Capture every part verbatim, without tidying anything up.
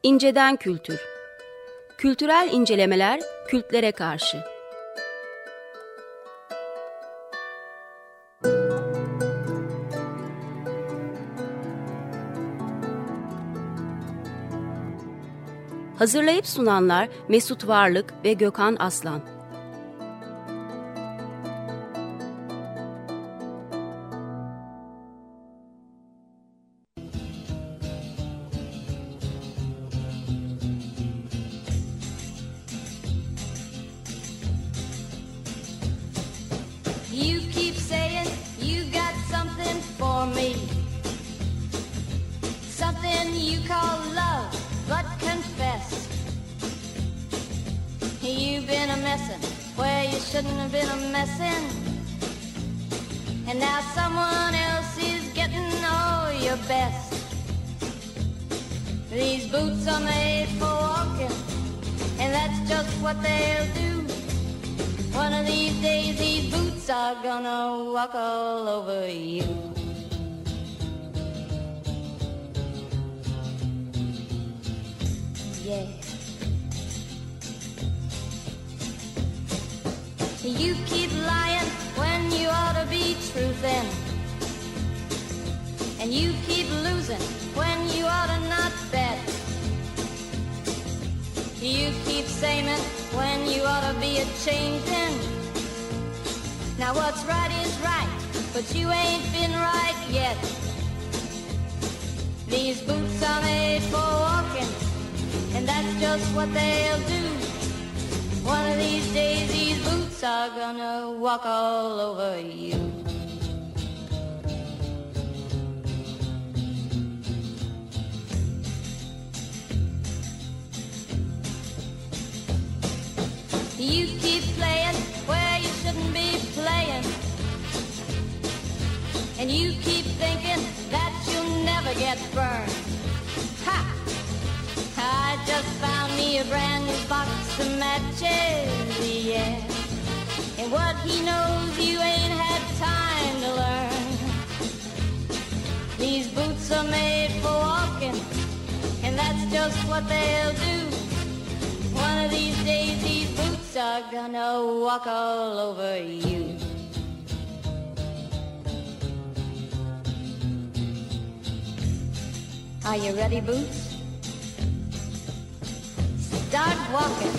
İnceden kültür. Kültürel incelemeler kültlere karşı. Hazırlayıp sunanlar Mesut Varlık ve Gökhan Aslan. You keep saying you got something for me, something you call love, but confess you've been a messin' where you shouldn't have been a messin', and now someone else is getting all your best. These boots are made for walking, and that's just what they'll do. One of these days these boots are gonna walk all over you. Yeah. You keep lying when you ought to be truthin', and you keep losing when you ought to not bet. You keep saying when you ought to be a-changin'. Now what's right is right, but you ain't been right yet. These boots are made for walking, and that's just what they'll do. One of these days these boots are gonna walk all over you. You keep playing where you shouldn't be playing, and you keep thinking that you'll never get burned. Ha! I just found me a brand new box of matches, yeah, and what he knows you ain't had time to learn. These boots are made for walking, and that's just what they'll do. One of these days these boots are gonna walk all over you. Are you ready, Boots? Start walking.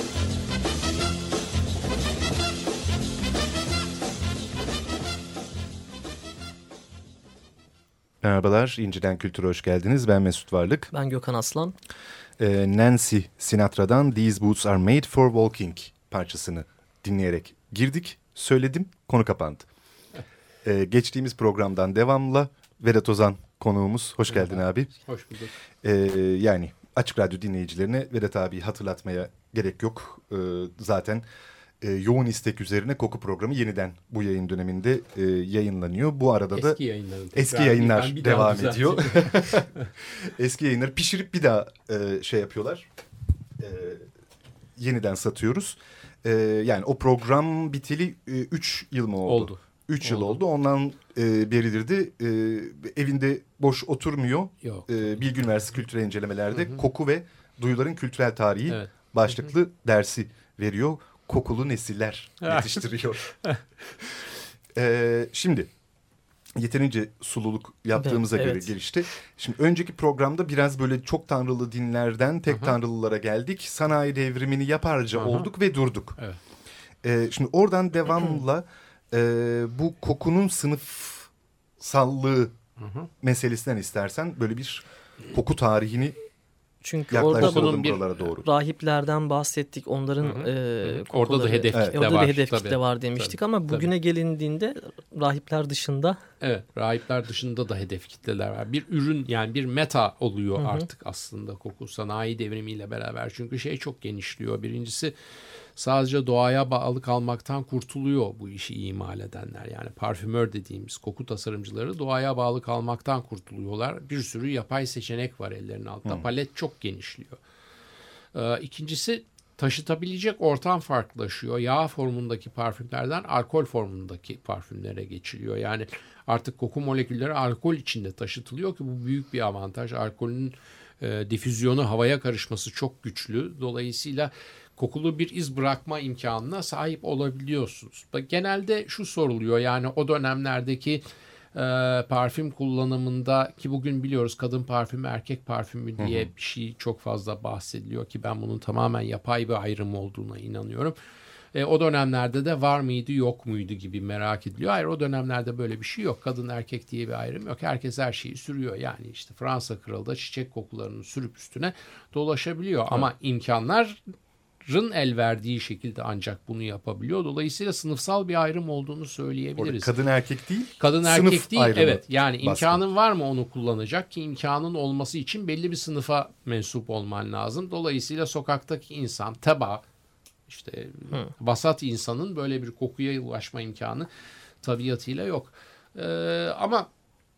Merhabalar, İnceden Kültür'e hoş geldiniz. Ben Mesut Varlık. Ben Gökhan Aslan. Ee, Nancy Sinatra'dan These Boots Are Made For Walking parçasını dinleyerek girdik, söyledim, konu kapandı. Ee, geçtiğimiz programdan devamla Vedat Ozan konuğumuz. Hoş geldin Merhaba. abi. Hoş bulduk. Ee, yani Açık Radyo dinleyicilerine Vedat abiyi hatırlatmaya gerek yok. Ee, zaten e, yoğun istek üzerine Koku programı yeniden bu yayın döneminde e, yayınlanıyor. Bu arada da eski yayınların eski yayınlar bir, bir devam ediyor. Eski yayınları pişirip bir daha e, şey yapıyorlar. E, yeniden satıyoruz. E, yani o program biteli üç e, yıl mı oldu? Oldu. üç yıl oldu. Ondan e, beridir de e, evinde boş oturmuyor. Yok. E, Bilgi Üniversitesi Kültürel İncelemeler'de Hı hı. Koku ve Duyuların Kültürel Tarihi Evet. başlıklı Hı hı. dersi veriyor. Kokulu nesiller yetiştiriyor. e, şimdi yeterince sululuk yaptığımıza Evet, göre evet. gelişti. Şimdi önceki programda biraz böyle çok tanrılı dinlerden tek Hı hı. tanrılılara geldik. Sanayi devrimini yaparca Hı hı. olduk ve durduk. Evet. E, şimdi oradan devamla e, bu kokunun sınıfsallığı Hı hı. meselesinden istersen böyle bir koku tarihini Çünkü orada yaklaştıralım bir- buralara doğru. rahiplerden bahsettik. Onların Hı hı. e, Hı hı. kokuları, Orada da hedef Evet. kitle orada var. da hedef tabii. kitle var demiştik Tabii, ama tabii. bugüne gelindiğinde rahipler dışında Evet, rahipler dışında da hedef kitleler var. Bir ürün, yani bir meta oluyor Hı hı. artık aslında koku sanayi devrimiyle beraber. Çünkü şey çok genişliyor. Birincisi, sadece doğaya bağlı kalmaktan kurtuluyor bu işi imal edenler. Yani parfümör dediğimiz koku tasarımcıları doğaya bağlı kalmaktan kurtuluyorlar. Bir sürü yapay seçenek var ellerinin altında. Hı. Palet çok genişliyor. Ee, ikincisi taşıtabilecek ortam farklılaşıyor. Yağ formundaki parfümlerden alkol formundaki parfümlere geçiliyor. Yani artık koku molekülleri alkol içinde taşıtılıyor ki bu büyük bir avantaj. Alkolün e, difüzyonu, havaya karışması çok güçlü. Dolayısıyla kokulu bir iz bırakma imkanına sahip olabiliyorsunuz. Genelde şu soruluyor, yani o dönemlerdeki e, parfüm kullanımında, ki bugün biliyoruz kadın parfümü erkek parfümü diye hı hı. bir şey çok fazla bahsediliyor ki ben bunun tamamen yapay bir ayrım olduğuna inanıyorum. E, o dönemlerde de var mıydı yok muydu gibi merak ediliyor. Hayır, o dönemlerde böyle bir şey yok. Kadın erkek diye bir ayrım yok. Herkes her şeyi sürüyor. Yani işte Fransa kralı da çiçek kokularını sürüp üstüne dolaşabiliyor. Evet. Ama imkanlar el verdiği şekilde ancak bunu yapabiliyor. Dolayısıyla sınıfsal bir ayrım olduğunu söyleyebiliriz. Orada kadın erkek değil, kadın sınıf erkek değil. Evet, yani baskın. imkanın var mı onu kullanacak, ki imkanın olması için belli bir sınıfa mensup olman lazım. Dolayısıyla sokaktaki insan, teba, işte Hı. vasat insanın böyle bir kokuya ulaşma imkanı tabiatıyla yok. Ee, ama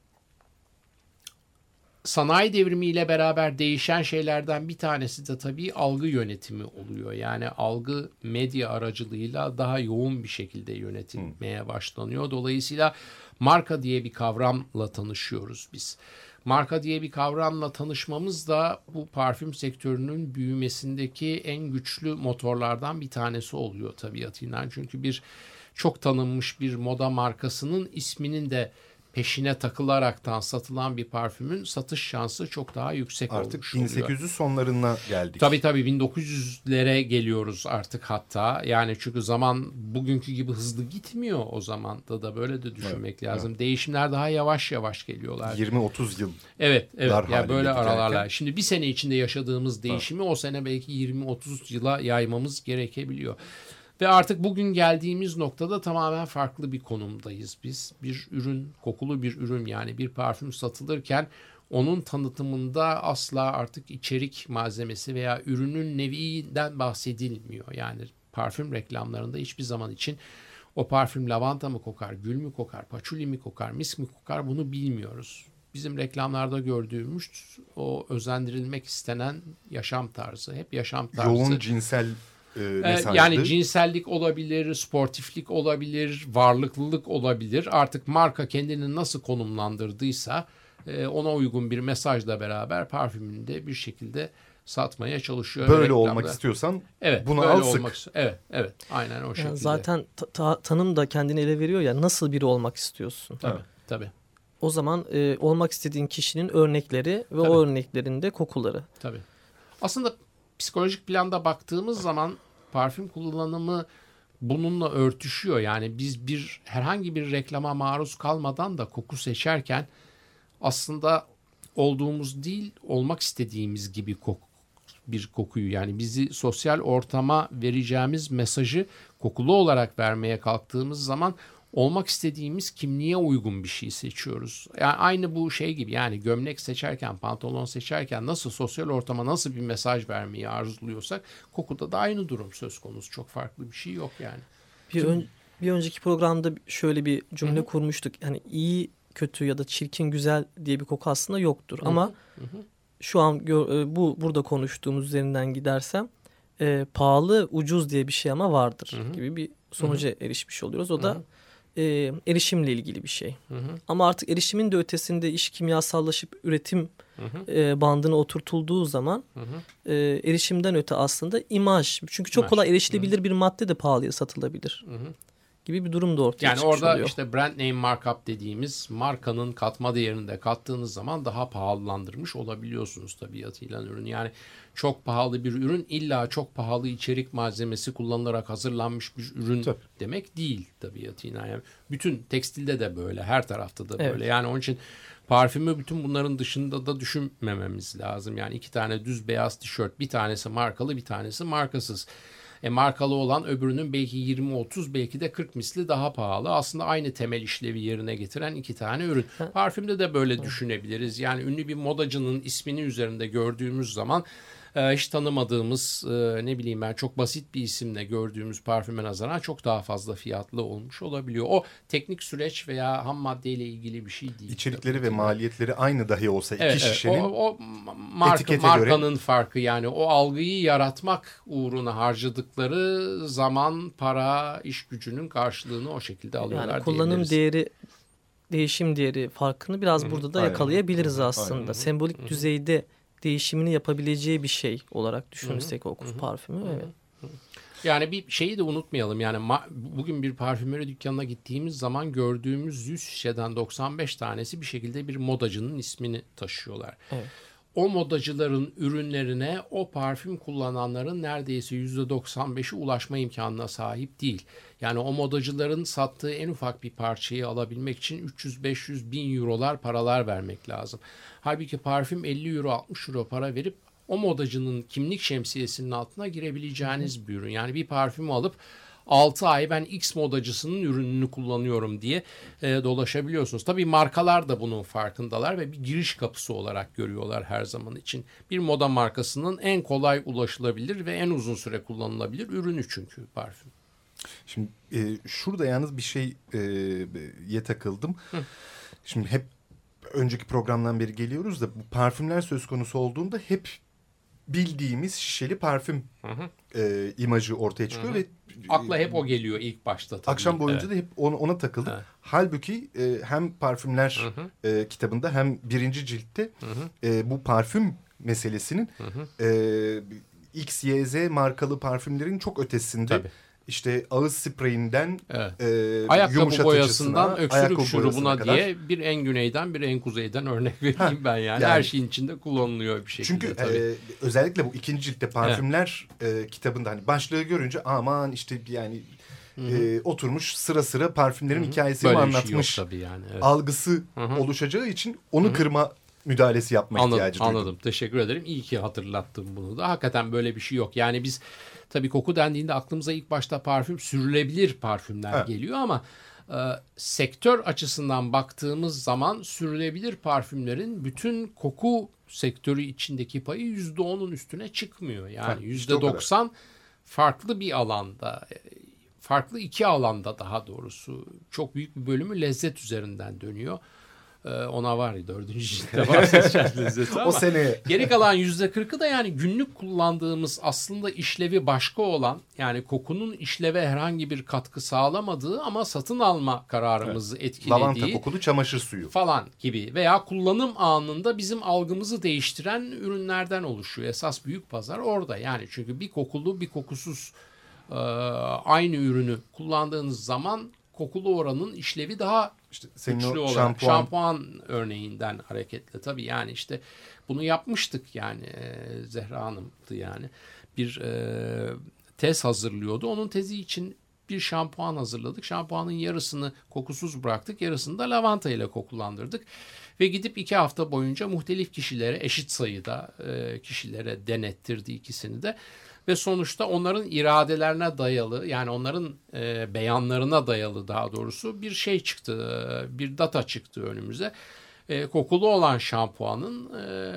sanayi devrimiyle beraber değişen şeylerden bir tanesi de tabii algı yönetimi oluyor. Yani algı medya aracılığıyla daha yoğun bir şekilde yönetilmeye hmm. başlanıyor. Dolayısıyla marka diye bir kavramla tanışıyoruz biz. Marka diye bir kavramla tanışmamız da bu parfüm sektörünün büyümesindeki en güçlü motorlardan bir tanesi oluyor tabiatıyla. Çünkü bir çok tanınmış bir moda markasının isminin de peşine takılaraktan satılan bir parfümün satış şansı çok daha yüksek artık olmuş oluyor. bin sekiz yüz sonlarına geldik. Tabii tabii bin dokuz yüzlere geliyoruz artık hatta. Yani çünkü zaman bugünkü gibi hızlı gitmiyor o zaman da da böyle de düşünmek evet, lazım. Evet. Değişimler daha yavaş yavaş geliyorlar. yirmi otuz yıl. Evet, evet. Yani böyle aralarla. Şimdi bir sene içinde yaşadığımız değişimi evet. o sene belki yirmi otuz yıla yaymamız gerekebiliyor. Ve artık bugün geldiğimiz noktada tamamen farklı bir konumdayız biz. Bir ürün, kokulu bir ürün, yani bir parfüm satılırken onun tanıtımında asla artık içerik malzemesi veya ürünün nevinden bahsedilmiyor. Yani parfüm reklamlarında hiçbir zaman için o parfüm lavanta mı kokar, gül mü kokar, paçuli mi kokar, mis mi kokar, bunu bilmiyoruz. Bizim reklamlarda gördüğümüz o özendirilmek istenen yaşam tarzı, hep yaşam tarzı. Yoğun cinsel mesajlı. Yani cinsellik olabilir, sportiflik olabilir, varlıklılık olabilir. Artık marka kendini nasıl konumlandırdıysa ona uygun bir mesajla beraber parfümünü de bir şekilde satmaya çalışıyor. Böyle reklamda olmak istiyorsan evet, bunu al sık. Olmak, evet, evet. Aynen o şekilde. Yani zaten ta- tanım da kendini ele veriyor ya, nasıl biri olmak istiyorsun? Tabii, evet. tabii. O zaman e, olmak istediğin kişinin örnekleri ve tabii. o örneklerin de kokuları. Tabii. Aslında psikolojik planda baktığımız zaman parfüm kullanımı bununla örtüşüyor. Yani biz bir herhangi bir reklama maruz kalmadan da koku seçerken aslında olduğumuz değil, olmak istediğimiz gibi koku, bir kokuyu, yani bizi sosyal ortama vereceğimiz mesajı kokulu olarak vermeye kalktığımız zaman olmak istediğimiz kimliğe uygun bir şey seçiyoruz. Yani aynı bu şey gibi, yani gömlek seçerken, pantolon seçerken nasıl sosyal ortama nasıl bir mesaj vermeyi arzuluyorsak kokuda da aynı durum söz konusu. Çok farklı bir şey yok yani. Bir, ön, bir önceki programda şöyle bir cümle Hı-hı. kurmuştuk. Yani iyi, kötü ya da çirkin, güzel diye bir koku aslında yoktur. Hı-hı. Ama Hı-hı. şu an bu burada konuştuğumuz üzerinden gidersem e, pahalı, ucuz diye bir şey ama vardır Hı-hı. gibi bir sonuca Hı-hı. erişmiş oluyoruz. O da Hı-hı. E, erişimle ilgili bir şey. Hı hı. Ama artık erişimin de ötesinde iş kimyasallaşıp üretim hı hı. E, bandına oturtulduğu zaman hı hı. E, erişimden öte aslında imaj. Çünkü çok imaj. kolay erişilebilir hı hı. bir madde de pahalıya satılabilir. Hı hı. gibi bir durum da ortaya yani çıkmış oluyor. Yani orada işte brand name markup dediğimiz markanın katma değerini de kattığınız zaman daha pahalılandırmış olabiliyorsunuz tabiatıyla ürünü. Yani çok pahalı bir ürün illa çok pahalı içerik malzemesi kullanılarak hazırlanmış bir ürün Tabii. demek değil tabiatıyla. Yani bütün tekstilde de böyle, her tarafta da evet. böyle. Yani onun için parfümü bütün bunların dışında da düşünmememiz lazım. Yani iki tane düz beyaz tişört, bir tanesi markalı, bir tanesi markasız. E, markalı olan öbürünün belki yirmi otuz, belki de kırk misli daha pahalı. Aslında aynı temel işlevi yerine getiren iki tane ürün. Parfümde de böyle düşünebiliriz. Yani ünlü bir modacının ismini üzerinde gördüğümüz zaman e, hiç tanımadığımız e, ne bileyim ben çok basit bir isimle gördüğümüz parfüme nazaran çok daha fazza fiyatlı olmuş olabiliyor. O teknik süreç veya ham maddeyle ilgili bir şey değil. İçerikleri ve maliyetleri aynı dahi olsa iki evet, şişenin evet. O, o marka, markanın göre... farkı yani o algıyı yaratmak uğruna harcadıkları zaman, para, iş gücünün karşılığını o şekilde alıyorlar. Yani kullanım değeri, değişim değeri farkını biraz Hı-hı. burada da Aynen. yakalayabiliriz Hı-hı. aslında. Aynen. Sembolik Hı-hı. düzeyde değişimini yapabileceği bir şey olarak düşünürsek o parfümü. Evet. Yani bir şeyi de unutmayalım. Yani ma- bugün bir parfümeri dükkanına gittiğimiz zaman gördüğümüz yüz şişeden doksan beş tanesi bir şekilde bir modacının ismini taşıyorlar. Evet. O modacıların ürünlerine o parfüm kullananların neredeyse yüzde doksan beşi ulaşma imkanına sahip değil. Yani o modacıların sattığı en ufak bir parçayı alabilmek için üç yüz beş yüz bin eurolar paralar vermek lazım. Halbuki parfüm elli euro altmış euro para verip o modacının kimlik şemsiyesinin altına girebileceğiniz bir ürün. Yani bir parfümü alıp altı ay ben X modacısının ürününü kullanıyorum diye e, dolaşabiliyorsunuz. Tabii markalar da bunun farkındalar ve bir giriş kapısı olarak görüyorlar her zaman için. Bir moda markasının en kolay ulaşılabilir ve en uzun süre kullanılabilir ürünü çünkü parfüm. Şimdi e, şurada yalnız bir şeye e, takıldım. Hı. Şimdi hep önceki programdan beri geliyoruz da bu parfümler söz konusu olduğunda hep bildiğimiz şişeli parfüm hı hı. E, imajı ortaya çıkıyor hı hı. ve akla hep o geliyor ilk başta. Tabii. Akşam boyunca evet. da hep ona, ona takıldık. Evet. Halbuki e, hem parfümler hı hı. E, kitabında hem birinci ciltte hı hı. E, bu parfüm meselesinin hı hı. E, X, Y, Z markalı parfümlerin çok ötesinde. Tabii. İşte ağız spreyinden evet. e, ayakkabı boyasından öksürük şurubuna diye bir en güneyden bir en kuzeyden örnek vereyim ha, ben yani. yani. Her şeyin içinde kullanılıyor bir şekilde. Çünkü e, özellikle bu ikinci ciltte parfümler evet. e, kitabında hani başlığı görünce aman işte yani e, oturmuş sıra sıra parfümlerin Hı-hı. hikayesini Böyle anlatmış şey tabii yani. Evet. algısı Hı-hı. oluşacağı için onu Hı-hı. kırma müdahalesi yapma anladım, ihtiyacı duydum. Anladım. Teşekkür ederim. İyi ki hatırlattın bunu da. Hakikaten böyle bir şey yok. Yani biz tabii koku dendiğinde aklımıza ilk başta parfüm, sürülebilir parfümler evet. geliyor ama e, sektör açısından baktığımız zaman sürülebilir parfümlerin bütün koku sektörü içindeki payı yüzde onun üstüne çıkmıyor. Yani yüzde doksan farklı bir alanda, farklı iki alanda daha doğrusu çok büyük bir bölümü lezzet üzerinden dönüyor. Ona var ya dördüncü ciltte bahsedeceğiz lezzeti ama o sene geri kalan yüzde kırkı da yani günlük kullandığımız aslında işlevi başka olan yani kokunun işleve herhangi bir katkı sağlamadığı ama satın alma kararımızı evet. etkilediği lavanta kokulu çamaşır suyu falan gibi veya kullanım anında bizim algımızı değiştiren ürünlerden oluşuyor. Esas büyük pazar orada yani çünkü bir kokulu bir kokusuz e, aynı ürünü kullandığınız zaman kokulu oranın işlevi daha İşte güçlü olarak şampuan. şampuan örneğinden hareketle tabii yani işte bunu yapmıştık yani e, Zehra Hanım'dı yani bir e, tez hazırlıyordu. Onun tezi için bir şampuan hazırladık. Şampuanın yarısını kokusuz bıraktık, yarısını da lavanta ile kokulandırdık ve gidip iki hafta boyunca muhtelif kişilere eşit sayıda e, kişilere denettirdi ikisini de. Ve sonuçta onların iradelerine dayalı yani onların e, beyanlarına dayalı daha doğrusu bir şey çıktı, e, bir data çıktı önümüze. E, kokulu olan şampuanın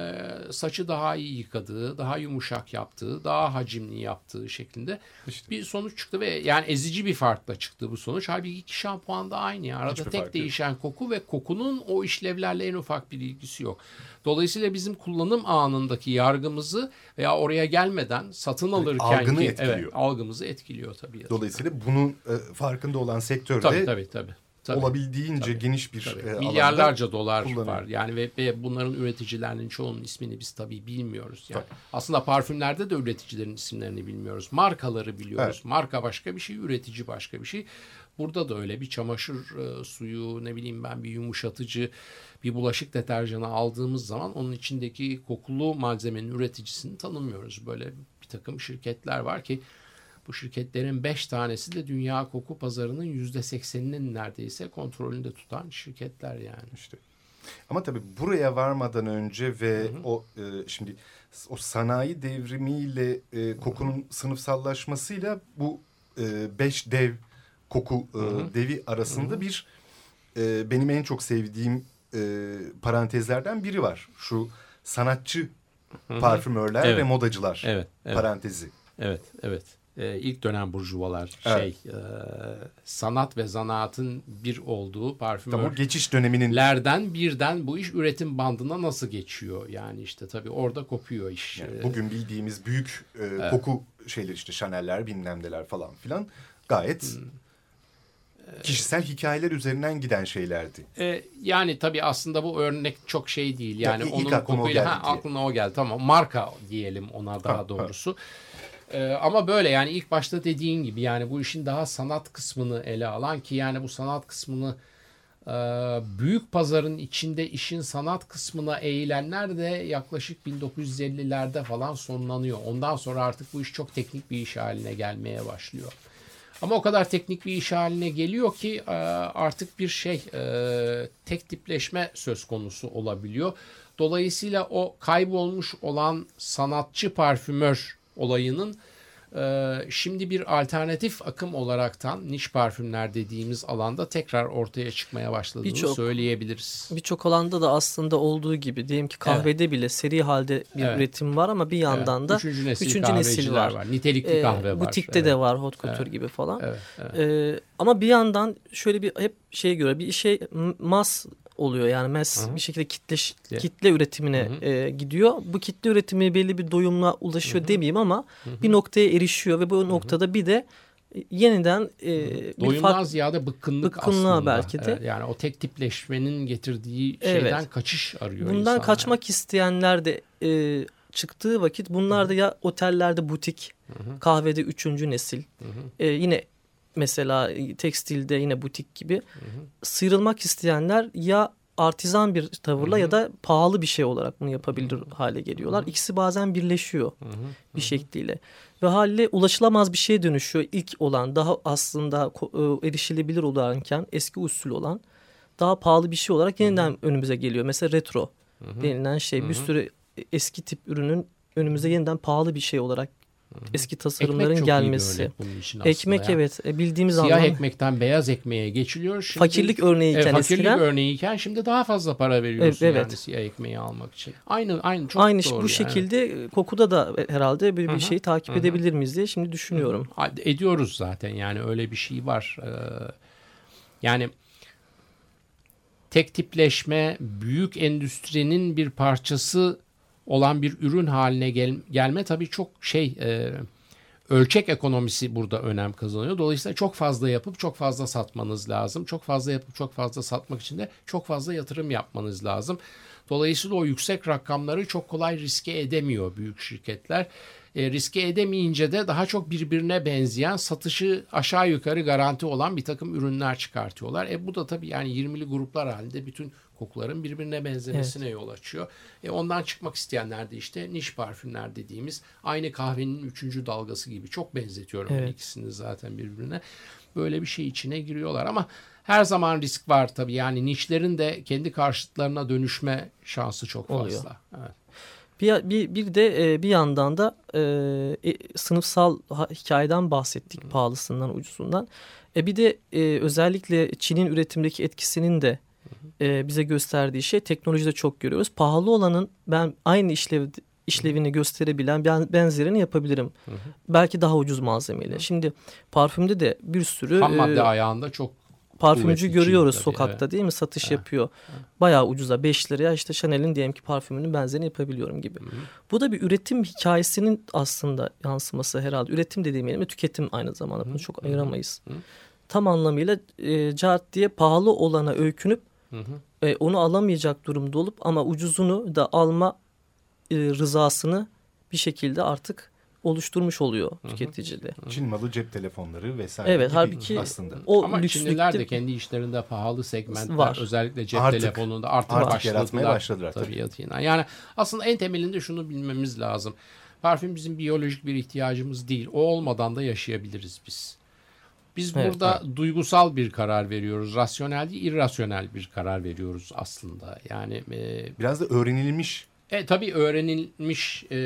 e, saçı daha iyi yıkadığı, daha yumuşak yaptığı, daha hacimli yaptığı şeklinde işte. bir sonuç çıktı. Ve yani ezici bir farkla çıktı bu sonuç. Halbuki iki şampuan da aynı. Arada Hiçbir tek değişen yok. koku ve kokunun o işlevlerle en ufak bir ilgisi yok. Dolayısıyla bizim kullanım anındaki yargımızı veya oraya gelmeden satın alırken yani ki, evet, algımızı etkiliyor tabii. Dolayısıyla bunun e, farkında olan sektörde tabii, tabii, tabii. Tabii, olabildiğince tabii, geniş bir tabii. E, milyarlarca dolar var. Yani ve, ve bunların üreticilerinin çoğunun ismini biz tabii bilmiyoruz. Yani aslında parfümlerde de üreticilerin isimlerini bilmiyoruz. Markaları biliyoruz. Evet. Marka başka bir şey, üretici başka bir şey. Burada da öyle bir çamaşır e, suyu, ne bileyim ben bir yumuşatıcı, bir bulaşık deterjanı aldığımız zaman onun içindeki kokulu malzemenin üreticisini tanımıyoruz. Böyle bir takım şirketler var ki bu şirketlerin beş tanesi de dünya koku pazarının yüzde sekseninin neredeyse kontrolünde tutan şirketler yani. İşte. Ama tabii buraya varmadan önce ve hı hı. o e, şimdi o sanayi devrimiyle e, kokunun sınıfsallaşmasıyla bu e, beş dev koku e, hı hı. devi arasında hı hı. bir e, benim en çok sevdiğim e, parantezlerden biri var. Şu sanatçı parfümörler Evet. ve modacılar Evet, evet. parantezi. Evet, evet. Ee, ilk dönem burjuvalar Evet. şey e, sanat ve zanaatın bir olduğu Tam o parfümörlerden geçiş döneminin birden bu iş üretim bandına nasıl geçiyor? Yani işte tabii orada kopuyor iş. yani Ee, bugün bildiğimiz büyük e, koku şeyler işte Chanel'ler bilmem neler falan filan gayet Hmm. kişisel hikayeler üzerinden giden şeylerdi. E, yani tabii aslında bu örnek çok şey değil. Yani Ya, ilk onun aklıma o kokuyla geldi ha, diye. aklına o geldi. Tamam, marka diyelim ona daha Ha, doğrusu. E, ama böyle yani ilk başta dediğin gibi yani bu işin daha sanat kısmını ele alan ki yani bu sanat kısmını e, büyük pazarın içinde işin sanat kısmına eğilenler de yaklaşık bin dokuz yüz ellilerde falan sonlanıyor. Ondan sonra artık bu iş çok teknik bir iş haline gelmeye başlıyor. Ama o kadar teknik bir iş haline geliyor ki artık bir şey tek tipleşme söz konusu olabiliyor. Dolayısıyla o kaybolmuş olan sanatçı parfümör olayının şimdi bir alternatif akım olaraktan niş parfümler dediğimiz alanda tekrar ortaya çıkmaya başladığını Birçok- söyleyebiliriz. Birçok alanda da aslında olduğu gibi diyelim ki kahvede bile seri halde bir Evet. üretim var ama bir yandan da Üçüncü nesil üçüncü nesil kahveciler var. var. Nitelikli Ee, kahve var. Butikte Evet. de var hot couture gibi falan. Evet, evet. Ee, ama bir yandan şöyle bir hep şeye göre bir şey mass oluyor yani mass Hı hı. bir şekilde kitle Kitle. kitle üretimine Hı hı. e, gidiyor. Bu kitle üretimi belli bir doyumla ulaşıyor Hı hı. demeyeyim ama Hı hı. bir noktaya erişiyor ve bu noktada bir de e, yeniden e, bir Doyumdan fark ziyade bıkkınlık bıkkınlığa aslında. belki de. Evet, yani o tek tipleşmenin getirdiği Evet. şeyden kaçış arıyor bundan insanlar. kaçmak isteyenler de e, çıktığı vakit bunlar da ya otellerde butik, kahvede üçüncü nesil, e, yine mesela tekstilde yine butik gibi sıyrılmak isteyenler ya artizan bir tavırla ya da pahalı bir şey olarak bunu yapabilir hale geliyorlar. İkisi bazen birleşiyor bir şekliyle. Ve haliyle ulaşılamaz bir şeye dönüşüyor. İlk olan daha aslında ko- e, erişilebilir olanken eski usul olan daha pahalı bir şey olarak yeniden önümüze geliyor. Mesela retro denilen şey bir sürü eski tip ürünün önümüze yeniden pahalı bir şey olarak eski tasarımların Ekmek çok gelmesi. iyi bir örnek bunun için aslında Ekmek ya. evet e, bildiğimiz Siyah anlamda ekmekten beyaz ekmeğe geçiliyor. Şimdi, fakirlik örneğiyken evet, fakirlik eskiden örneğiyken şimdi daha fazla para veriyorsun Evet, yani evet. siyah ekmeği almak için. Aynı aynı çok aynı doğru bu yani. şekilde kokuda da herhalde bir, Hı hı, bir şeyi takip hı hı. edebilir miyiz diye şimdi düşünüyorum. Ediyoruz zaten yani öyle bir şey var. Ee, yani tek tipleşme büyük endüstrinin bir parçası olan bir ürün haline gel- gelme tabii çok şey e, ölçek ekonomisi burada önem kazanıyor. Dolayısıyla çok fazla yapıp çok fazla satmanız lazım. Çok fazla yapıp çok fazla satmak için de çok fazla yatırım yapmanız lazım. Dolayısıyla o yüksek rakamları çok kolay riske edemiyor büyük şirketler. E, riske edemeyince de daha çok birbirine benzeyen satışı aşağı yukarı garanti olan bir takım ürünler çıkartıyorlar. E bu da tabii yani yirmili gruplar halinde bütün kokuların birbirine benzemesine yol açıyor. E ondan çıkmak isteyenler de işte niş parfümler dediğimiz aynı kahvenin üçüncü dalgası gibi çok benzetiyorum Evet. ben ikisini zaten birbirine. Böyle bir şey içine giriyorlar ama her zaman risk var tabii yani nişlerin de kendi karşıtlarına dönüşme şansı çok fazla. Oluyor. Evet. Bir, bir, bir de e, bir yandan da e, e, sınıfsal ha- hikayeden bahsettik pahalısından ucuzundan. E, bir de e, özellikle Çin'in üretimdeki etkisinin de e, bize gösterdiği şey teknolojide çok görüyoruz. Pahalı olanın ben aynı işlev işlevini gösterebilen ben, benzerini yapabilirim. Hı hı. Belki daha ucuz malzemeyle. Şimdi parfümde de bir sürü Ham madde e, ayağında çok parfümcü kuvvetli görüyoruz Çin tabii, sokakta evet. değil mi? Satış Evet. yapıyor. Bayağı ucuza beş liraya işte Chanel'in diyelim ki parfümünün benzerini yapabiliyorum gibi. Hı. Bu da bir üretim hikayesinin aslında yansıması herhalde. Üretim dediğim yerine tüketim aynı zamanda. Bunu çok ayıramayız. Hı. Tam anlamıyla e, cart diye pahalı olana öykünüp Hı hı. e, onu alamayacak durumda olup ama ucuzunu da alma e, rızasını bir şekilde artık oluşturmuş oluyor tüketicide. Çin malı cep telefonları vesaire Evet gibi halbuki aslında. o Ama Çinliler de lükslükte kendi işlerinde pahalı segmentler Var. özellikle cep Artık- telefonunda artık, artık başladılar. yaratmaya başladılar Tabii tabii. yatıyla. Yani aslında en temelinde şunu bilmemiz lazım. Parfüm bizim biyolojik bir ihtiyacımız değil. O olmadan da yaşayabiliriz biz. Biz Evet, burada duygusal bir karar veriyoruz. Rasyonel değil, irrasyonel bir karar veriyoruz aslında. Yani e, Biraz da öğrenilmiş. e, tabii öğrenilmiş e,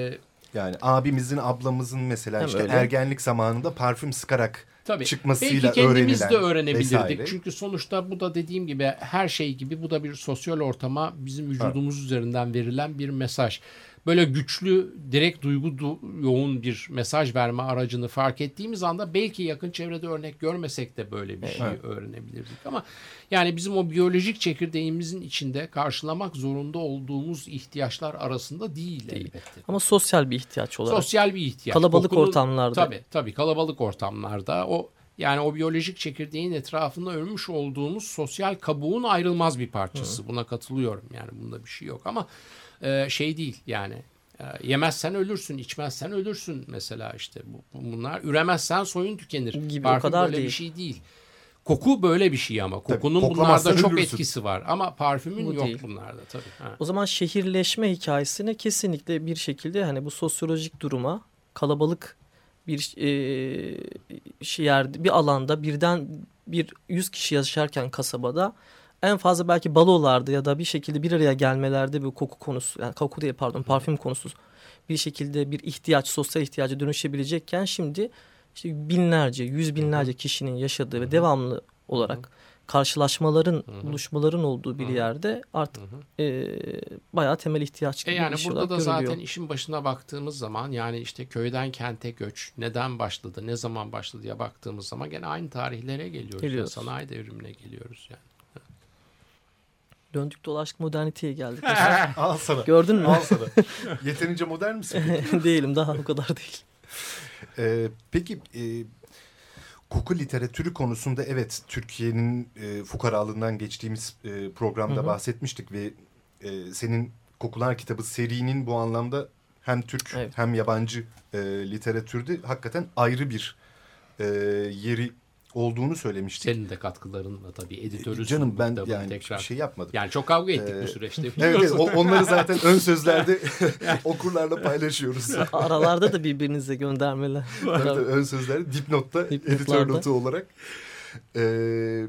Yani abimizin, ablamızın mesela Hem işte öyle. ergenlik zamanında parfüm sıkarak Tabii. çıkmasıyla Belki kendimiz öğrenilen de öğrenebilirdik. vesaire. Çünkü sonuçta bu da dediğim gibi her şey gibi bu da bir sosyal ortama bizim vücudumuz üzerinden verilen bir mesaj. böyle güçlü, direkt duygu du- yoğun bir mesaj verme aracını fark ettiğimiz anda belki yakın çevrede örnek görmesek de böyle bir şey Evet. öğrenebilirdik. Ama yani bizim o biyolojik çekirdeğimizin içinde karşılamak zorunda olduğumuz ihtiyaçlar arasında değil, değil. elbette. Ama sosyal bir ihtiyaç olarak. Sosyal bir ihtiyaç. Kalabalık Kokunun, ortamlarda. Tabii tabii kalabalık ortamlarda o yani o biyolojik çekirdeğin etrafında örmüş olduğumuz sosyal kabuğun ayrılmaz bir parçası. Hı. Buna katılıyorum yani bunda bir şey yok ama e, şey değil yani e, yemezsen ölürsün, içmezsen ölürsün mesela işte bu, bunlar üremezsen soyun tükenir. Gibi, Parfüm o kadar böyle değil. bir şey değil. Koku böyle bir şey ama kokunun tabii, bunlarda çok ölürsün. etkisi var ama parfümün Bu yok değil. bunlarda tabii. Ha. O zaman şehirleşme hikayesine kesinlikle bir şekilde hani bu sosyolojik duruma kalabalık bir e, şey yerde bir alanda birden bir yüz kişi yaşarken kasabada en fazla belki balolarda ya da bir şekilde bir araya gelmelerde bir koku konusu yani koku değil pardon parfüm konusu bir şekilde bir ihtiyaç sosyal ihtiyaca dönüşebilecekken şimdi işte binlerce yüz binlerce kişinin yaşadığı ve devamlı olarak karşılaşmaların, buluşmaların olduğu bir yerde artık e, bayağı temel ihtiyaç gibi E yani bir şey burada olarak da görülüyor. zaten işin başına baktığımız zaman yani işte köyden kente göç neden başladı, ne zaman başladı diye baktığımız zaman gene aynı tarihlere geliyoruz. Geliyoruz. Yani sanayi devrimine geliyoruz yani. Döndük dolaştık moderniteye geldik. Al sana. Gördün mü? Al sana. Yeterince modern misin? Değilim daha o kadar değil. Ee, peki e, koku literatürü konusunda evet Türkiye'nin e, fukaralığından geçtiğimiz e, programda Hı hı. bahsetmiştik ve e, senin Kokular kitabı serinin bu anlamda hem Türk Evet. hem yabancı e, literatürde hakikaten ayrı bir e, yeri olduğunu söylemiştik. Senin de katkılarınla tabii editörüsün. Canım ben kitabın yani tekrar. bir şey yapmadım. Yani çok kavga ettik Ee, bu süreçte. Evet, evet o- onları zaten ön sözlerde okurlarla paylaşıyoruz. Aralarda da birbirinize göndermeler. Tabii tabii, ön sözlerde dipnotta, Dipnotlarda. editör notu olarak. Ee,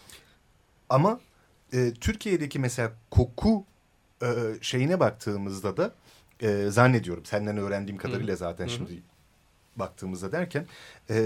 ama e, Türkiye'deki mesela koku e, şeyine baktığımızda da e, zannediyorum senden öğrendiğim kadarıyla zaten Hı-hı. şimdi baktığımızda derken e,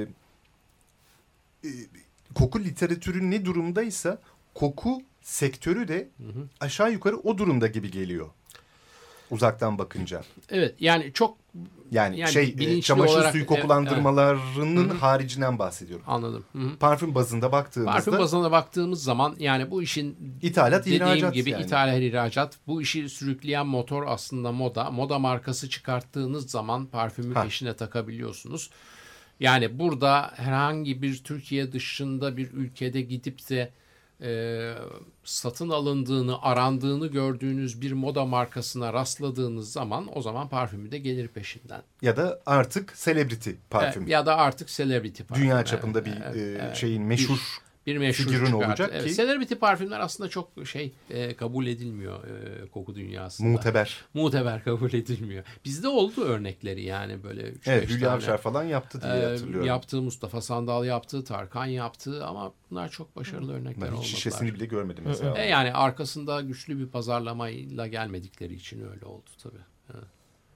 e, koku literatürü ne durumdaysa koku sektörü de Hı-hı. aşağı yukarı o durumda gibi geliyor. Uzaktan bakınca. Evet yani çok Yani, Yani şey bilinçli e, çamaşır olarak, suyu e, kokulandırmalarının evet. haricinden bahsediyorum. anladım. Hı-hı. Parfüm bazında baktığımızda Parfüm bazına baktığımız zaman yani bu işin İthalat, dediğim ihracat gibi yani. ithalat, ihracat. Bu işi sürükleyen motor aslında moda. Moda markası çıkarttığınız zaman parfümü Ha. peşine takabiliyorsunuz. Yani burada herhangi bir Türkiye dışında bir ülkede gidip de e, satın alındığını, arandığını gördüğünüz bir moda markasına rastladığınız zaman o zaman parfümü de gelir peşinden. ya da artık celebrity parfüm. E, ya da artık celebrity parfüm. Dünya Evet, çapında bir evet, e, evet. şeyin meşhur bir meşhur figürün çıkarttı. olacak Evet, ki- celebrity parfümler aslında çok şey e, kabul edilmiyor e, koku dünyasında. muteber. Muteber kabul edilmiyor. Bizde oldu örnekleri yani böyle üç Evet beş Hülya tane. Avşar falan yaptı diye Ee, hatırlıyorum. yaptığı Mustafa Sandal yaptı, Tarkan yaptı ama bunlar çok başarılı örnekler Ben hiç olmadılar. şişesini bile görmedim mesela. E yani arkasında güçlü bir pazarlamayla gelmedikleri için öyle oldu tabii. Evet.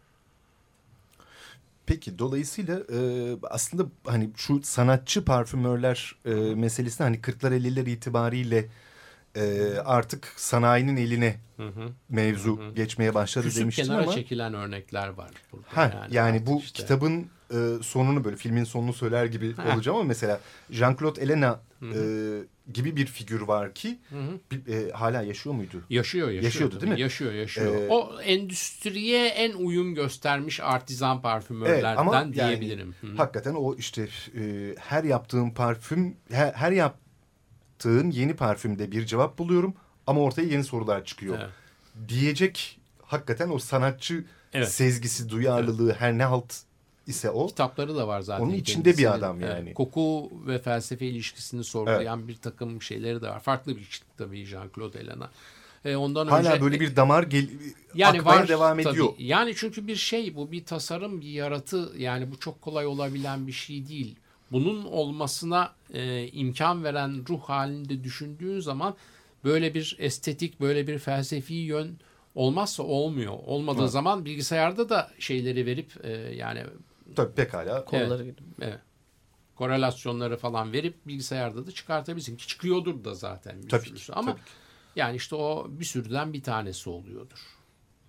Peki dolayısıyla e, aslında hani şu sanatçı parfümörler e, meselesinde hani kırklar elliler itibariyle e, artık sanayinin eline Hı hı. mevzu Hı hı. geçmeye başladı Küsüp demiştin kenara ama çekilen örnekler var burada. ha, yani, artık bu işte. kitabın e, sonunu böyle filmin sonunu söyler gibi Ha. olacağım ama mesela Jean-Claude Elena Hı e, gibi bir figür var ki Hı hı. bir, e, hala yaşıyor muydu? Yaşıyor, yaşıyor. Yaşıyordu, tabii. değil mi? Yaşıyor, yaşıyor. Ee, o endüstriye en uyum göstermiş artizan parfümörlerden Evet, ama yani diyebilirim. Hı. Hakikaten o işte e, her yaptığım parfüm her, her yaptığın yeni parfümde bir cevap buluyorum ama ortaya yeni sorular çıkıyor. Evet. Diyecek hakikaten o sanatçı Evet. sezgisi, duyarlılığı her ne halt ise o. Kitapları da var zaten. Onun içinde kendisinin. bir adam yani. Evet, koku ve felsefe ilişkisini sorgulayan bir takım şeyleri de var. Farklı bir kişilik tabii Jean-Claude Elena. E, ondan Hala önce, böyle bir damar gel yani akmaya var, devam tabii. ediyor. Yani çünkü bir şey bu, bir tasarım, bir yaratı, yani bu çok kolay olabilen bir şey değil. Bunun olmasına e, imkan veren ruh halinde düşündüğün zaman böyle bir estetik, böyle bir felsefi yön olmazsa olmuyor. Olmadığı Evet. zaman bilgisayarda da şeyleri verip e, yani Tabii pekala. Konuları gibi. evet, korelasyonları falan verip bilgisayarda da çıkartabilirsin. Ki çıkıyordur da zaten bir Tabii sürüsü. ki, Ama tabii ki. yani işte o bir sürüden bir tanesi oluyordur.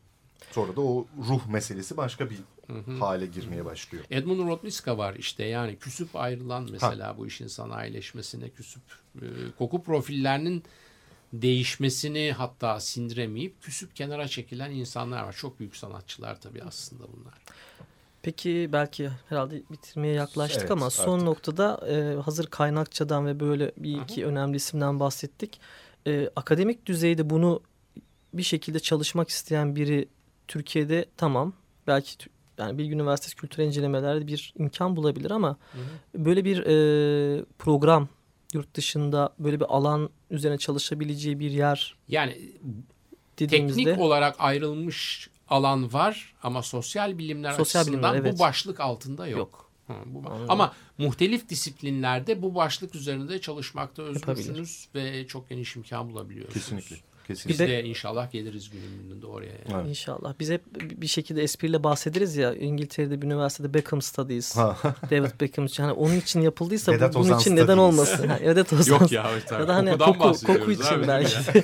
Sonra da o ruh meselesi başka bir hı hı. hale girmeye başlıyor. Edmund Rodliska var işte, yani küsüp ayrılan mesela ha. bu işin sanayileşmesine küsüp e, koku profillerinin değişmesini hatta sindiremeyip küsüp kenara çekilen insanlar var. Çok büyük sanatçılar tabii aslında bunlar. Peki belki herhalde bitirmeye yaklaştık evet, ama son artık. noktada e, hazır kaynakçadan ve böyle bir iki Aha. önemli isimden bahsettik. E, akademik düzeyde bunu bir şekilde çalışmak isteyen biri Türkiye'de tamam belki yani Bilgi Üniversitesi Kültürel İncelemeler'de bir imkan bulabilir ama hı hı. böyle bir e, program yurt dışında böyle bir alan üzerine çalışabileceği bir yer yani dediğimizde, teknik olarak ayrılmış alan var ama sosyal bilimler sosyal açısından bilimler, evet. bu başlık altında yok. yok. Hı, bu, ama muhtelif disiplinlerde bu başlık üzerinde çalışmakta özgürsünüz ve çok geniş imkan bulabiliyorsunuz. Kesinlikle. Kesinlikle. Biz de inşallah geliriz günümünde oraya. Yani. Evet. İnşallah. Biz hep bir şekilde espriyle bahsederiz ya, İngiltere'de bir üniversitede Beckham Studies. David Beckham için. Hani onun için yapıldıysa Vedat bunun için neden olmasın? Ha, Vedat Ozan. Yok ya. Evet, ya da hani koku, koku için belki.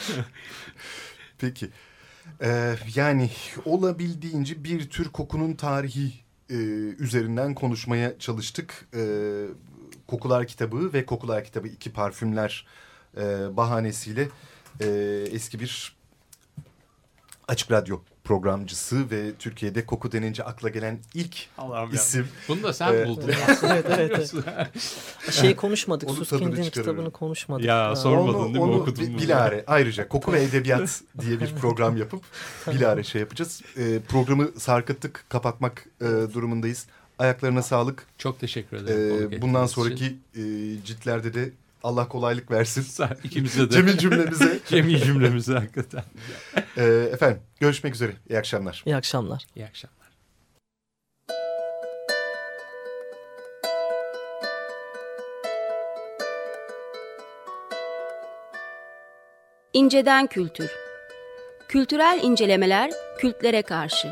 Peki. Ee, yani olabildiğince bir tür kokunun tarihi e, üzerinden konuşmaya çalıştık. E, Kokular Kitabı ve Kokular Kitabı iki parfümler e, bahanesiyle e, eski bir açık radyo programcısı ve Türkiye'de koku denince akla gelen ilk Allah'ım isim. Ya. Bunu da sen ee, buldun. evet, evet, evet. Şey konuşmadık. Suskin'in kitabını konuşmadık. Ya ha. sormadın onu, değil mi? Onu okudun mu? Bilare ayrıca Koku ve Edebiyat diye bir program yapıp bilare şey yapacağız. Ee, programı sarkıttık, kapatmak e, durumundayız. Ayaklarına sağlık. Çok teşekkür ederim. Ee, bundan sonraki e, ciltlerde de Allah kolaylık versin. İkimize de. Cemil cümlemize. Cemil cümlemize hakikaten. Ee, efendim görüşmek üzere. İyi akşamlar. İyi akşamlar. İyi akşamlar. İnceden Kültür. Kültürel incelemeler kültlere karşı.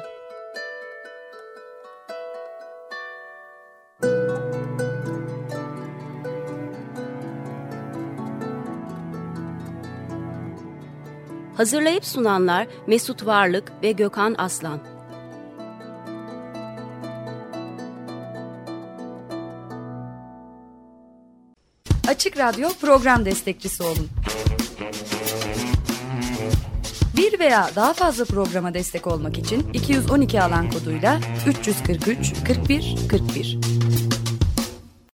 Hazırlayıp sunanlar Mesut Varlık ve Gökhan Aslan. Açık Radyo program destekçisi olun. Bir veya daha fazla programa destek olmak için iki yüz on iki alan koduyla üç yüz kırk üç kırk bir kırk bir.